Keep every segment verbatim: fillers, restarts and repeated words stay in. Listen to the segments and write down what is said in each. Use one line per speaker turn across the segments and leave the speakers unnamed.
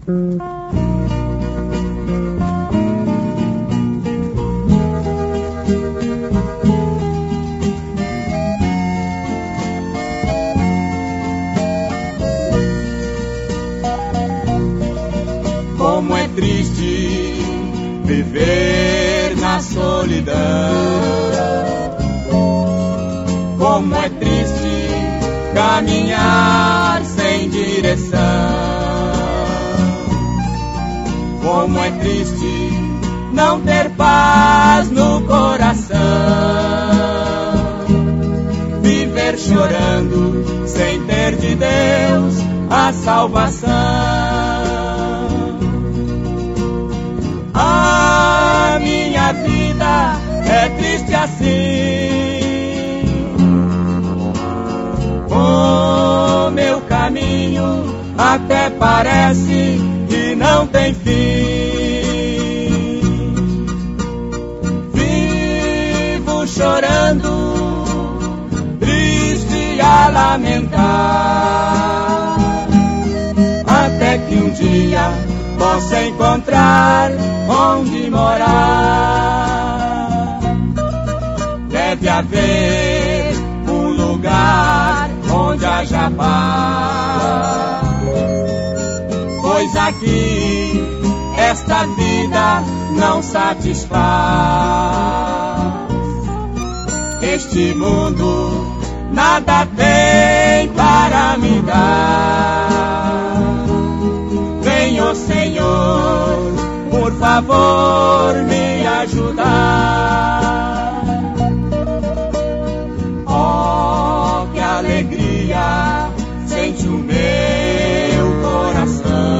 Como é triste viver na solidão, como é triste caminhar sem direção, como é triste não ter paz no coração, viver chorando sem ter de Deus a salvação. A minha vida é triste assim, o meu caminho até parece que não tem fim. Vivo chorando, triste a lamentar, até que um dia possa encontrar onde morar. Deve haver um lugar onde haja paz, pois aqui esta vida não satisfaz. Este mundo nada tem para me dar. Venha, Senhor, por favor, me ajudar. Oh, que alegria sente o meu coração.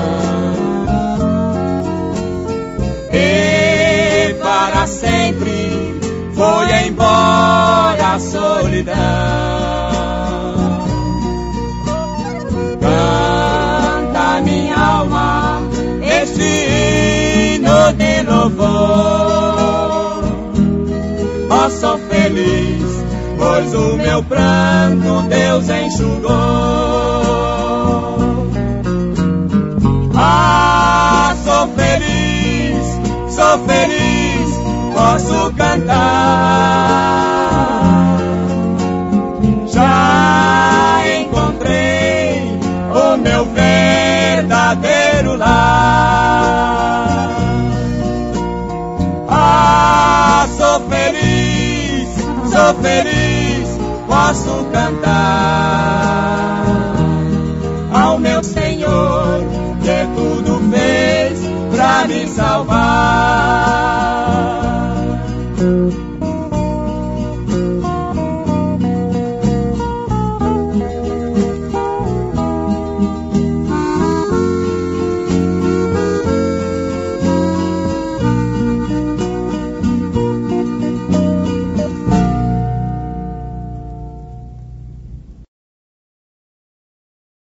E para sempre foi embora a solidão. Canta minha alma este hino de louvor. Oh, sou feliz, pois o meu pranto Deus enxugou. Ah, sou feliz, sou feliz, posso cantar. Já encontrei o meu verdadeiro lar. Ah, sou feliz, sou feliz, posso cantar.